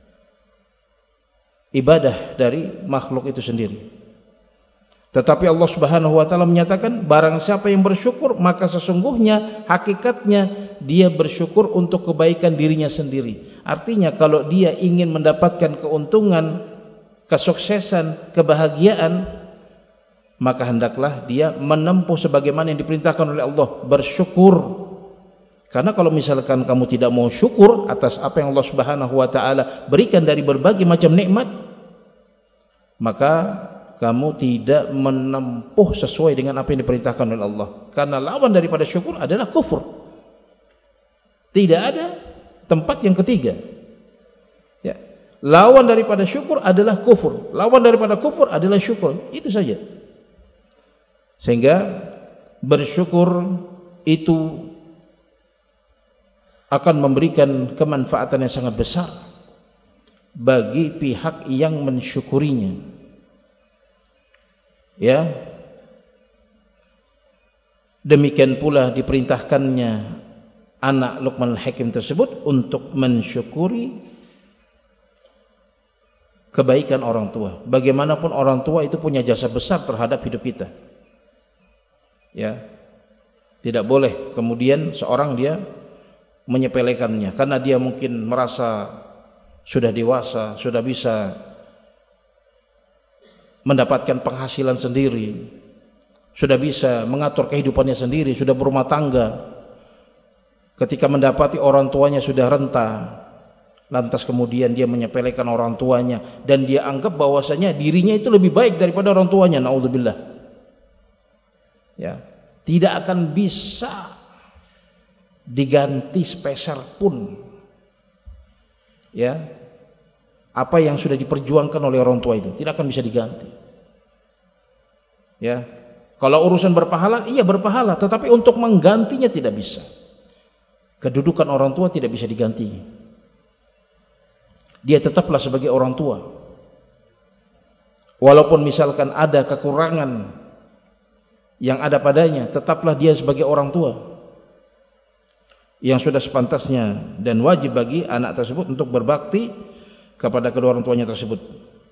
ibadah dari makhluk itu sendiri. Tetapi Allah Subhanahu wa taala menyatakan, barang siapa yang bersyukur, maka sesungguhnya hakikatnya dia bersyukur untuk kebaikan dirinya sendiri. Artinya kalau dia ingin mendapatkan keuntungan, kesuksesan, kebahagiaan, maka hendaklah dia menempuh sebagaimana yang diperintahkan oleh Allah, bersyukur. Karena kalau misalkan kamu tidak mau syukur atas apa yang Allah Subhanahu wa taala berikan dari berbagai macam nikmat, maka kamu tidak menempuh sesuai dengan apa yang diperintahkan oleh Allah. Karena lawan daripada syukur adalah kufur. Tidak ada tempat yang ketiga. Ya. Lawan daripada syukur adalah kufur. Lawan daripada kufur adalah syukur. Itu saja. Sehingga bersyukur itu akan memberikan kemanfaatan yang sangat besar bagi pihak yang mensyukurinya. Ya. Demikian pula diperintahkannya anak Luqman Hakim tersebut untuk mensyukuri kebaikan orang tua. Bagaimanapun orang tua itu punya jasa besar terhadap hidup kita. Ya. Tidak boleh kemudian seorang dia menyepelekannya karena dia mungkin merasa sudah dewasa, sudah bisa mendapatkan penghasilan sendiri, sudah bisa mengatur kehidupannya sendiri, sudah berumah tangga. Ketika mendapati orang tuanya sudah renta, lantas kemudian dia menyepelekan orang tuanya dan dia anggap bahwasanya dirinya itu lebih baik daripada orang tuanya. Naudzubillah. Ya, tidak akan bisa diganti sepeser pun. Ya, apa yang sudah diperjuangkan oleh orang tua itu tidak akan bisa diganti. Ya, kalau urusan berpahala, iya berpahala, tetapi untuk menggantinya tidak bisa. Kedudukan orang tua tidak bisa diganti. Dia tetaplah sebagai orang tua. Walaupun misalkan ada kekurangan yang ada padanya, tetaplah dia sebagai orang tua yang sudah sepantasnya dan wajib bagi anak tersebut untuk berbakti kepada kedua orang tuanya tersebut.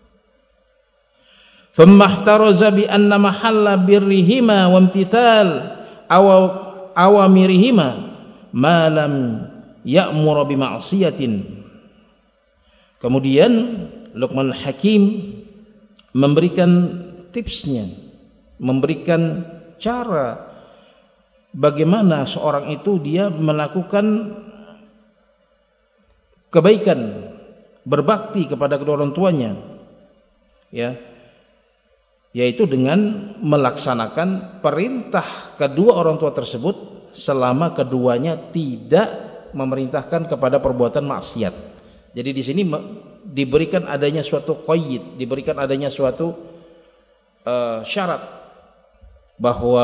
Fammahtaroza bi anna mahalla birrihima wa imtithal awamirihima ma lam ya'muru bi ma'siyatin. Kemudian Luqman Hakim memberikan tipsnya, memberikan cara bagaimana seorang itu dia melakukan kebaikan, berbakti kepada kedua orang tuanya, ya, yaitu dengan melaksanakan perintah kedua orang tua tersebut selama keduanya tidak memerintahkan kepada perbuatan maksiat. Jadi di sini diberikan adanya suatu qayyid, diberikan adanya suatu syarat bahwa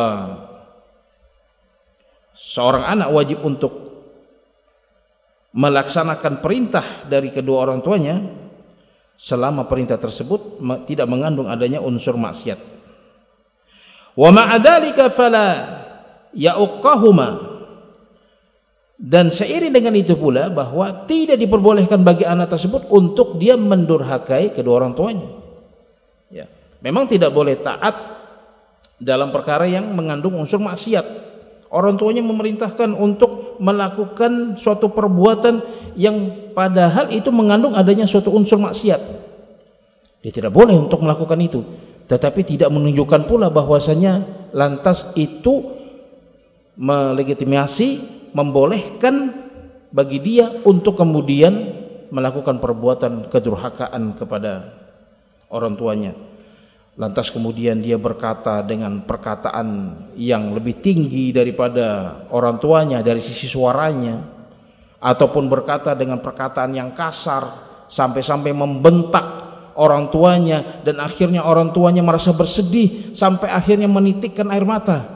seorang anak wajib untuk melaksanakan perintah dari kedua orang tuanya selama perintah tersebut tidak mengandung adanya unsur maksiat. Wa ma'adzalika fala ya'uqqahuma, dan seiring dengan itu pula bahwa tidak diperbolehkan bagi anak tersebut untuk dia mendurhakai kedua orang tuanya. Ya, memang tidak boleh taat dalam perkara yang mengandung unsur maksiat. Orang tuanya memerintahkan untuk melakukan suatu perbuatan yang padahal itu mengandung adanya suatu unsur maksiat. Dia tidak boleh untuk melakukan itu, tetapi tidak menunjukkan pula bahwasanya lantas itu melegitimasi, membolehkan bagi dia untuk kemudian melakukan perbuatan kedurhakaan kepada orang tuanya. Lantas kemudian dia berkata dengan perkataan yang lebih tinggi daripada orang tuanya dari sisi suaranya, ataupun berkata dengan perkataan yang kasar sampai-sampai membentak orang tuanya, dan akhirnya orang tuanya merasa bersedih sampai akhirnya menitikkan air mata.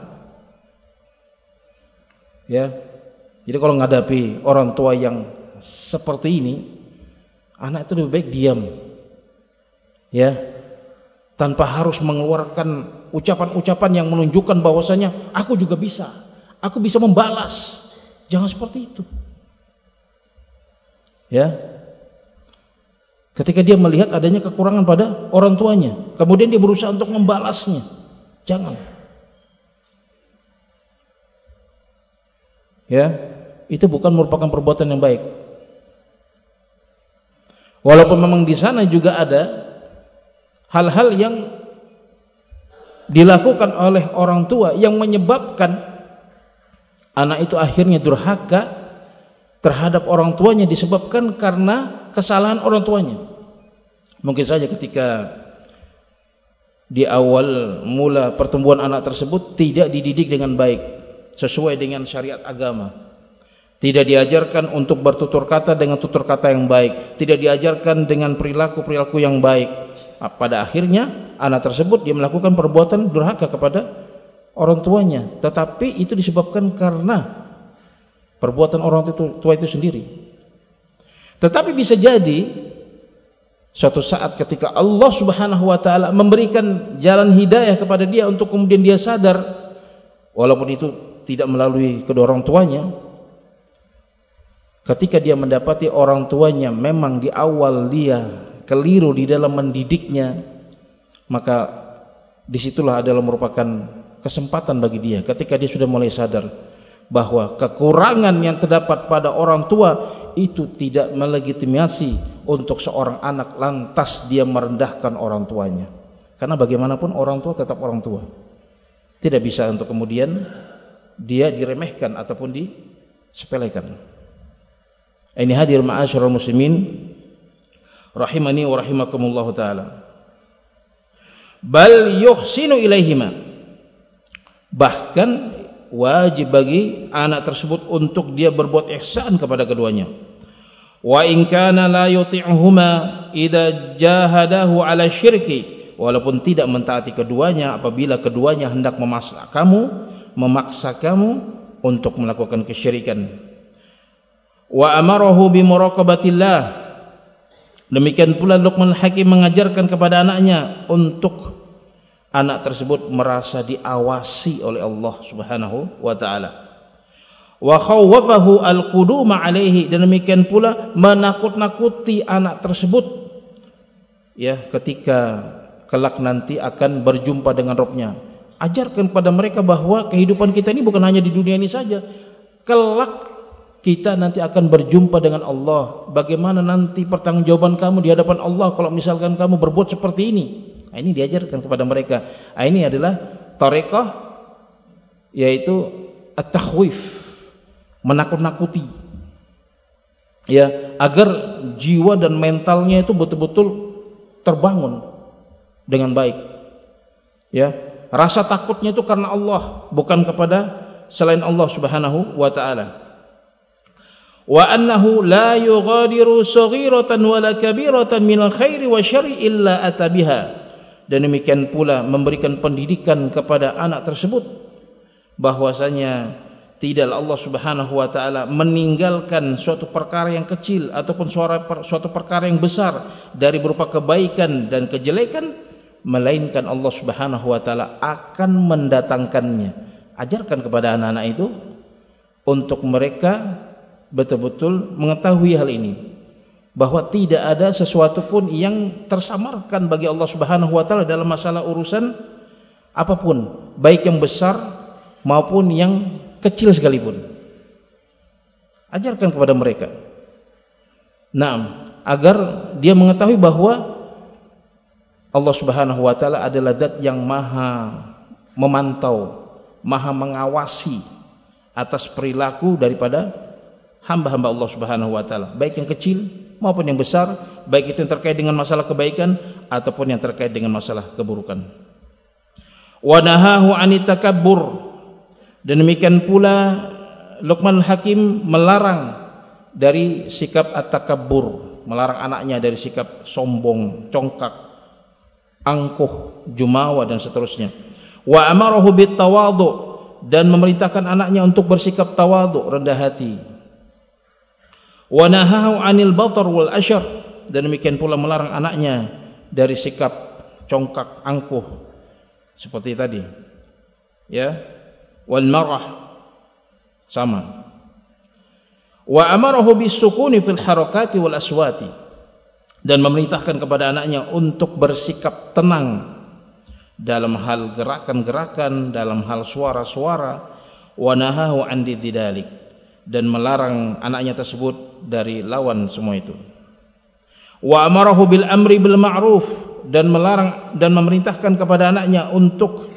Ya, jadi kalau menghadapi orang tua yang seperti ini, anak itu lebih baik diam, ya, tanpa harus mengeluarkan ucapan-ucapan yang menunjukkan bahwasanya aku juga bisa, aku bisa membalas. Jangan seperti itu. Ya, ketika dia melihat adanya kekurangan pada orang tuanya, kemudian dia berusaha untuk membalasnya, jangan. Ya, itu bukan merupakan perbuatan yang baik. Walaupun memang di sana juga ada hal-hal yang dilakukan oleh orang tua yang menyebabkan anak itu akhirnya durhaka terhadap orang tuanya disebabkan karena kesalahan orang tuanya. Mungkin saja ketika di awal mula pertumbuhan anak tersebut tidak dididik dengan baik sesuai dengan syariat agama, tidak diajarkan untuk bertutur kata dengan tutur kata yang baik, tidak diajarkan dengan perilaku-perilaku yang baik. Pada akhirnya anak tersebut dia melakukan perbuatan durhaka kepada orang tuanya, tetapi itu disebabkan karena perbuatan orang tua itu sendiri. Tetapi bisa jadi suatu saat ketika Allah Subhanahu wa taala memberikan jalan hidayah kepada dia untuk kemudian dia sadar, walaupun itu tidak melalui kedua orang tuanya, ketika dia mendapati orang tuanya memang di awal dia keliru di dalam mendidiknya, maka disitulah adalah merupakan kesempatan bagi dia ketika dia sudah mulai sadar bahwa kekurangan yang terdapat pada orang tua itu tidak melegitimasi untuk seorang anak lantas dia merendahkan orang tuanya. Karena bagaimanapun orang tua tetap orang tua. Tidak bisa untuk kemudian dia diremehkan ataupun disepelekan. Ini hadir ma'asyiral muslimin rahimani wa rahimakumullah taala. Bal yuhsinu ilaihima. Bahkan wajib bagi anak tersebut untuk dia berbuat ihsan kepada keduanya. Wa in kana la yuti'uhuma idza jahadahu 'ala syirki, walaupun tidak mentaati keduanya apabila keduanya hendak memaksa kamu untuk melakukan kesyirikan. Wa amarahu bi muraqabatillah. Demikian pula Luqman Hakim mengajarkan kepada anaknya untuk anak tersebut merasa diawasi oleh Allah Subhanahu wa taala. Wa khawwafahu al-quduma alaihi, dan demikian pula menakut-nakuti anak tersebut ya ketika kelak nanti akan berjumpa dengan Rabbnya. Ajarkan kepada mereka bahwa kehidupan kita ini bukan hanya di dunia ini saja. Kelak kita nanti akan berjumpa dengan Allah. Bagaimana nanti pertanggungjawaban kamu di hadapan Allah kalau misalkan kamu berbuat seperti ini? Nah, ini diajarkan kepada mereka. Nah, ini adalah tariqah, yaitu at-takhwif, menakut-nakuti. Ya, agar jiwa dan mentalnya itu betul-betul terbangun dengan baik. Ya, rasa takutnya itu karena Allah, bukan kepada selain Allah Subhanahu wa taala. Wa annahu la yughadiru saghiratan wala kabiratan minal khairi wa syarri illa atabiha. Dan demikian pula memberikan pendidikan kepada anak tersebut bahwasanya tidak Allah Subhanahu wa taala meninggalkan suatu perkara yang kecil ataupun suatu perkara yang besar dari berupa kebaikan dan kejelekan, melainkan Allah Subhanahu wa taala akan mendatangkannya. Ajarkan kepada anak-anak itu untuk mereka betul-betul mengetahui hal ini, bahwa tidak ada sesuatu pun yang tersamarkan bagi Allah Subhanahu wa taala dalam masalah urusan apapun, baik yang besar maupun yang kecil sekalipun. Ajarkan kepada mereka. Nah, agar dia mengetahui bahwa Allah Subhanahu wa taala adalah zat yang maha memantau, maha mengawasi atas perilaku daripada hamba-hamba Allah Subhanahu wa taala, baik yang kecil maupun yang besar, baik itu yang terkait dengan masalah kebaikan ataupun yang terkait dengan masalah keburukan. Wa nahahu 'anit takabbur, dan demikian pula Luqman Hakim melarang dari sikap at-takabbur, melarang anaknya dari sikap sombong, congkak, angkuh, jumawa dan seterusnya. Wa amarahu bit tawadhu, dan memerintahkan anaknya untuk bersikap tawadhu, rendah hati. Wa nahahu 'anil batar wal asyar, dan demikian pula melarang anaknya dari sikap congkak, angkuh seperti tadi. Ya, wal marah sama. Wa amarahu bis sukuni fil harakati wal aswati, dan memerintahkan kepada anaknya untuk bersikap tenang dalam hal gerakan-gerakan, dalam hal suara-suara. Wa nahahu 'an dzalik, dan melarang anaknya tersebut dari lawan semua itu. Wa amarahu bil amri bil ma'ruf, dan melarang dan memerintahkan kepada anaknya untuk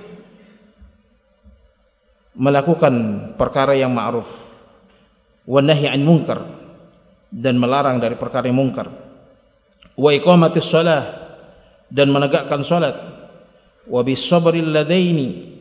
melakukan perkara yang ma'ruf. Wa nahyi 'an munkar, dan melarang dari perkara yang munkar. Wa iqamatis shalah, dan menegakkan salat. Wa bis sabril ladaini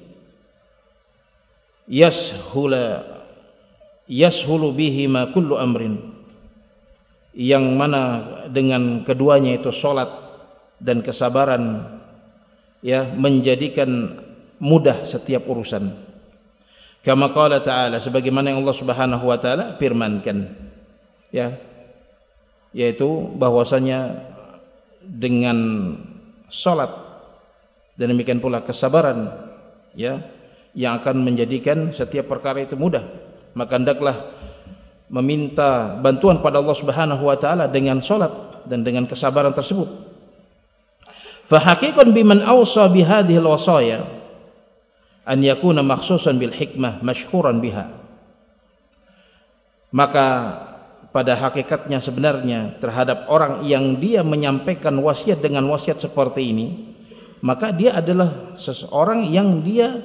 yashulu bihima kullu amrin, yang mana dengan keduanya itu salat dan kesabaran ya menjadikan mudah setiap urusan. Kama qala ta'ala, sebagaimana yang Allah Subhanahu wa taala firmankan, ya, yaitu bahwasanya dengan salat dan demikian pula kesabaran ya yang akan menjadikan setiap perkara itu mudah. Maka hendaklah meminta bantuan pada Allah Subhanahu wa taala dengan salat dan dengan kesabaran tersebut. Fa haqiqan biman awsa bihadhihi alwasaya an yakuna makhsusan bil hikmah mashhuran biha. Maka pada hakikatnya sebenarnya terhadap orang yang dia menyampaikan wasiat dengan wasiat seperti ini, maka dia adalah seseorang yang dia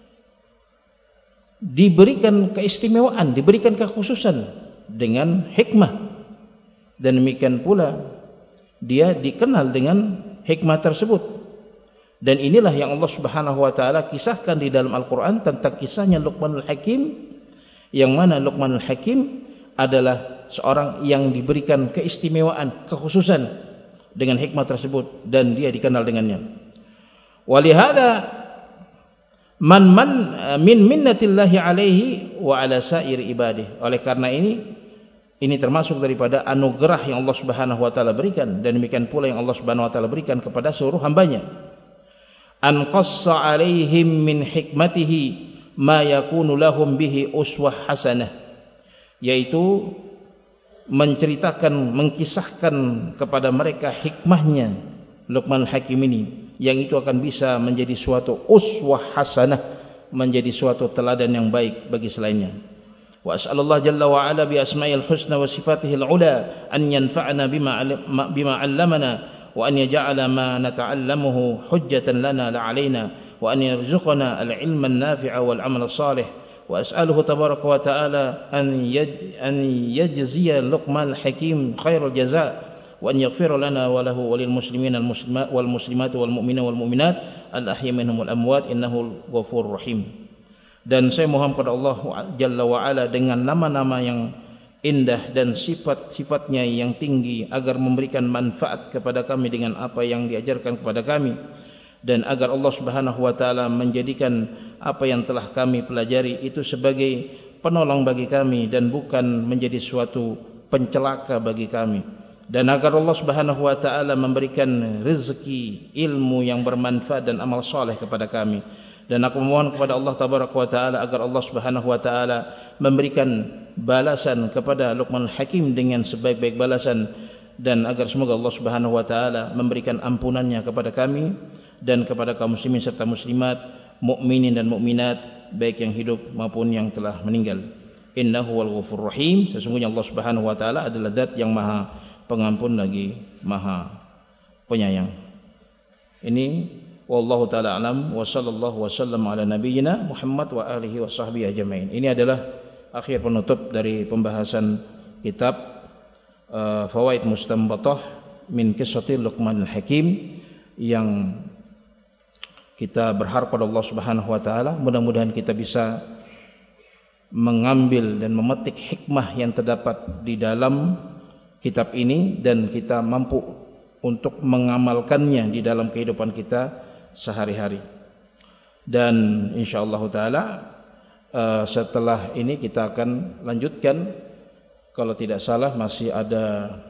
diberikan keistimewaan, diberikan kekhususan dengan hikmah. Dan demikian pula dia dikenal dengan hikmah tersebut. Dan inilah yang Allah Subhanahu wa taala kisahkan di dalam Al-Qur'an tentang kisahnya Luqmanul Hakim, yang mana Luqmanul Hakim adalah seorang yang diberikan keistimewaan, kekhususan dengan hikmah tersebut dan dia dikenal dengannya. Walihada man min minnatillahi alaihi wa ala sair ibadih. Oleh karena ini termasuk daripada anugerah yang Allah Subhanahu wa taala berikan, dan demikian pula yang Allah Subhanahu wa taala berikan kepada seluruh hambanya. An qassa alaihim min hikmatihi ma yakunu lahum bihi uswah hasanah, yaitu menceritakan, mengkisahkan kepada mereka hikmahnya Luqman Hakim ini, yang itu akan bisa menjadi suatu uswah hasanah, menjadi suatu teladan yang baik bagi selainnya. Wa as'alullah jalla wa ala bi asma'il husna wa sifatihil ula an yanfa'na bima 'allamana wa an yaj'ala ma nata'allamuhu hujjatan lana la 'alaina wa an yarzuqana al-'ilma an-nafi'a wal 'amal as-salih. Wa as'aluhu tabaraka wa ta'ala an yajziya Luqman al-Hakim khairul jazaa wa an yaghfira lana wa lahu wa lil muslimin wal muslimat wal mu'minin wal mu'minat al-ahya minhum wal amwat innahu ghafurur rahim. Dan saya mohon kepada Allah Jalla wa'ala dengan nama-nama yang indah dan sifat-sifatnya yang tinggi, agar memberikan manfaat kepada kami dengan apa yang diajarkan kepada kami, dan agar Allah Subhanahu wa ta'ala menjadikan apa yang telah kami pelajari itu sebagai penolong bagi kami dan bukan menjadi suatu pencelaka bagi kami, dan agar Allah Subhanahu wa ta'ala memberikan rezeki ilmu yang bermanfaat dan amal soleh kepada kami. Dan aku memohon kepada Allah Tabaraka wa Ta'ala agar Allah Subhanahu wa Ta'ala memberikan balasan kepada Luqman Hakim dengan sebaik-baik balasan, dan agar semoga Allah Subhanahu wa Ta'ala memberikan ampunannya kepada kami dan kepada kaum muslimin serta muslimat, mukminin dan mukminat, baik yang hidup maupun yang telah meninggal. Innahu wal ghafurur rahim. Sesungguhnya Allah Subhanahu wa Ta'ala adalah zat yang maha pengampun lagi maha penyayang. Ini wallahu taala alam wa sallallahu wasallam ala nabiyyina Muhammad wa alihi wa sahbihi ajmain. Ini adalah akhir penutup dari pembahasan kitab Fawaid Mustanbatah min Qissati Luqman al-Hakim, yang kita berharap pada Allah Subhanahu wa taala mudah-mudahan kita bisa mengambil dan memetik hikmah yang terdapat di dalam kitab ini, dan kita mampu untuk mengamalkannya di dalam kehidupan kita sehari-hari. Dan insyaallah taala setelah ini kita akan lanjutkan, kalau tidak salah masih ada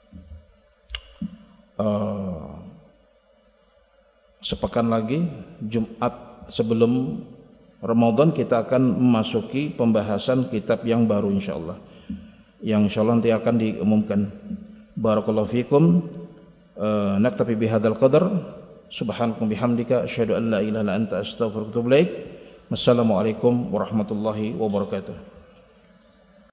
sepekan lagi, Jumat sebelum Ramadan kita akan memasuki pembahasan kitab yang baru insyaallah, yang insyaallah nanti akan diumumkan. Barakallahu fikum. Naktafi bihadzal qadar. Subhanallahi bihamdika asyhadu an la ilaha illa anta astaghfiruka wa atubu ilaik. Wassalamualaikum warahmatullahi wabarakatuh.